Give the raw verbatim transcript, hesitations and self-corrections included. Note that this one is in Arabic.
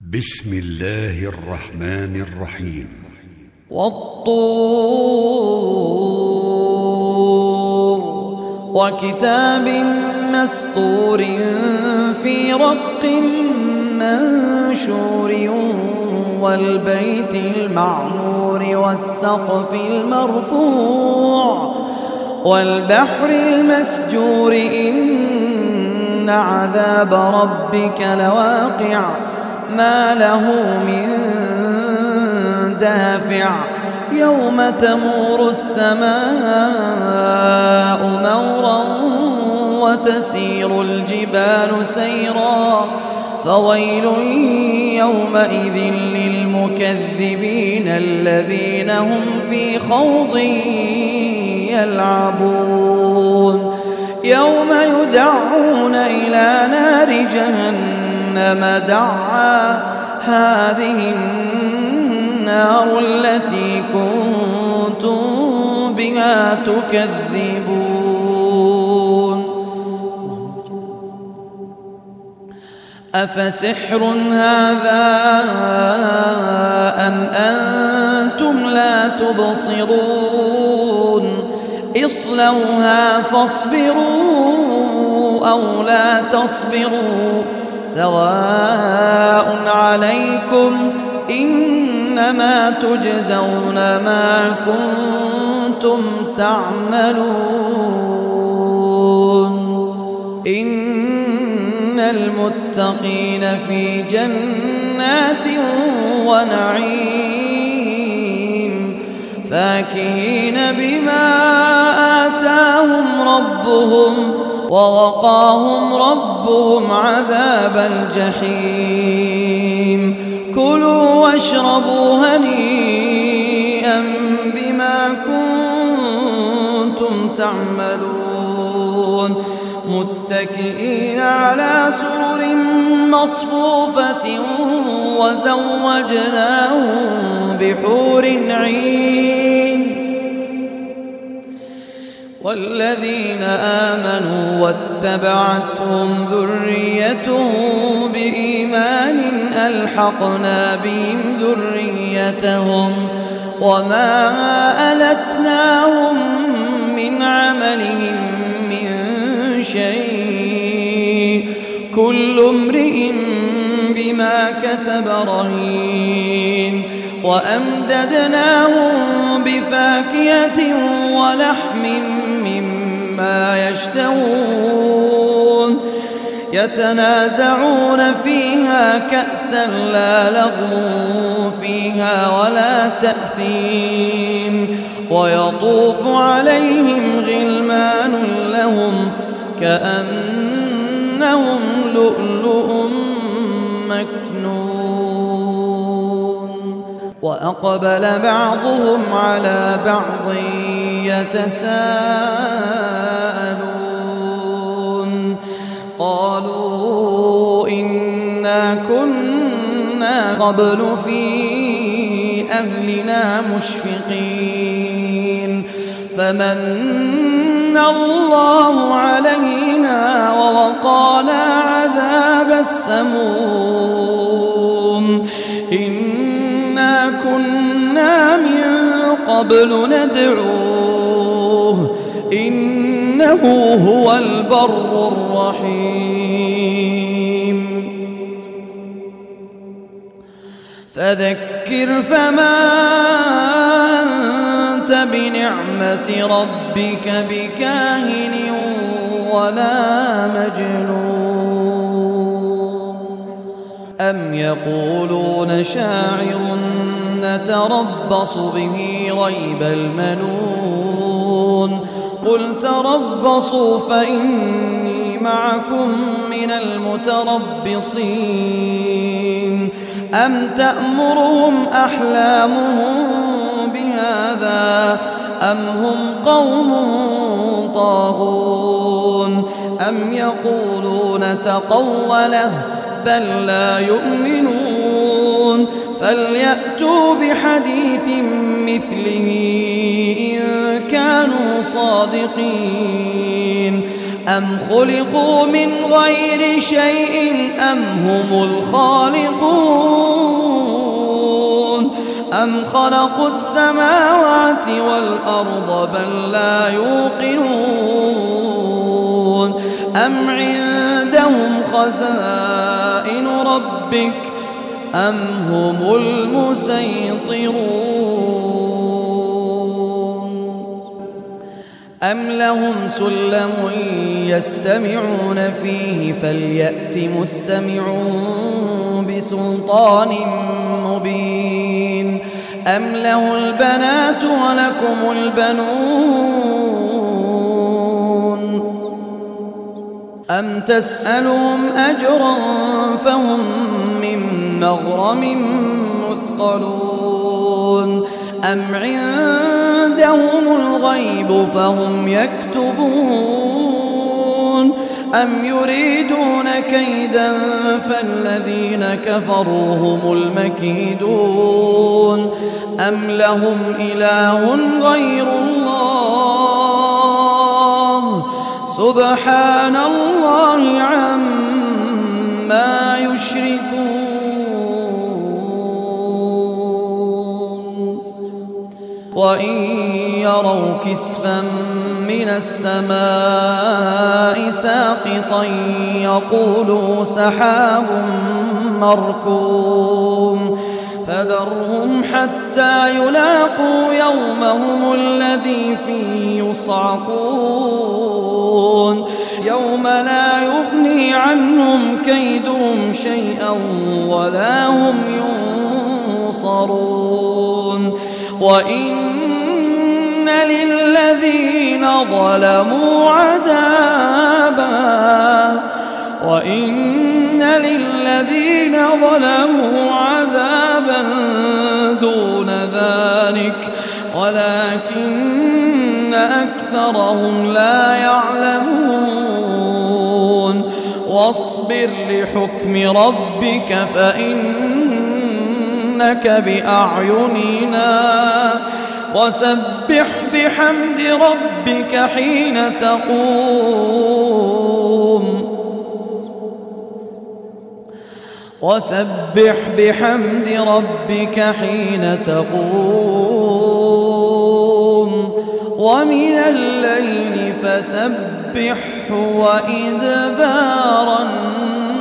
بسم الله الرحمن الرحيم. والطور وكتاب مسطور في رق منشور والبيت المعمور والسقف المرفوع والبحر المسجور إن عذاب ربك لواقع ما له من دافع يوم تمور السماء مورا وتسير الجبال سيرا فويل يومئذ للمكذبين الذين هم في خوض يلعبون يوم يدعون إلى نار جهنم دعا هذه النار التي كنتم بها تكذبون أفسحر هذا أم أنتم لا تبصرون اصلوها فاصبروا أو لا تصبروا سواء عليكم إنما تجزون ما كنتم تعملون إن المتقين في جنات ونعيم فاكهين بما آتاهم ربهم ووقاهم ربهم عذاب الجحيم كلوا واشربوا هنيئا بما كنتم تعملون متكئين على سرر مصفوفة وزوجناهم بحور عين والذين آمنوا واتبعتهم ذريتهم بإيمان ألحقنا بهم ذريتهم وما ألتناهم من عملهم من شيء كل امرئ بما كسب رهين وأمددناهم بفاكهة ولحم مما يشتهون يتنازعون فيها كأسا لا لغو فيها ولا تأثيم ويطوف عليهم غلمان لهم كأنهم لؤلؤ مكنون وأقبل بعضهم على بعض يتساءلون قالوا إنا كنا قبل في أهلنا مشفقين فمن الله علينا ووقانا عذاب السموم إنا كنا من قبل ندعوه إنه هو البر الرحيم فذكر فما أنت بنعمة ربك بكاهن ولا مجنون أم يقولون شاعر نتربص به ريب المنون قل تربصوا فإني معكم من المتربصين أم تأمرهم أحلامهم بهذا أم هم قوم طاغون أم يقولون تقوله بل لا يؤمنون فليأتوا بحديث مثله إن كانوا صادقين أم خلقوا من غير شيء أم هم الخالقون أم خلقوا السماوات والأرض بل لا يوقنون أم عندهم خزائن ربك أم هم المسيطرون أم لهم سلم يستمعون فيه فليأت مستمعون بسلطان مبين أم له البنات ولكم البنون أم تسألهم أجرا فهم من مغرم مثقلون أم عندهم الغيب فهم يكتبون أم يريدون كيدا فالذين كفروا هم المكيدون أم لهم إله غير الله سبحان الله عما يشركون وإن يروا كسفا من السماء ساقطا يقولوا سحاب مركوم فذرهم حتى يلاقوا يومهم الذي فيه يصعقون يوم لا يغني عنهم كيدهم شيئا ولا هم ينصرون وإن للذين ظلموا عذابا وإن للذين ظلموا عذابا دون ذلك ولكن أكثرهم لا يعلمون واصبر لحكم ربك فإنك بأعيننا وسبح بحمد ربك حين تقوم وسبح بحمد ربك حين تقوم ومن الليل فسبحه وإدبار النجوم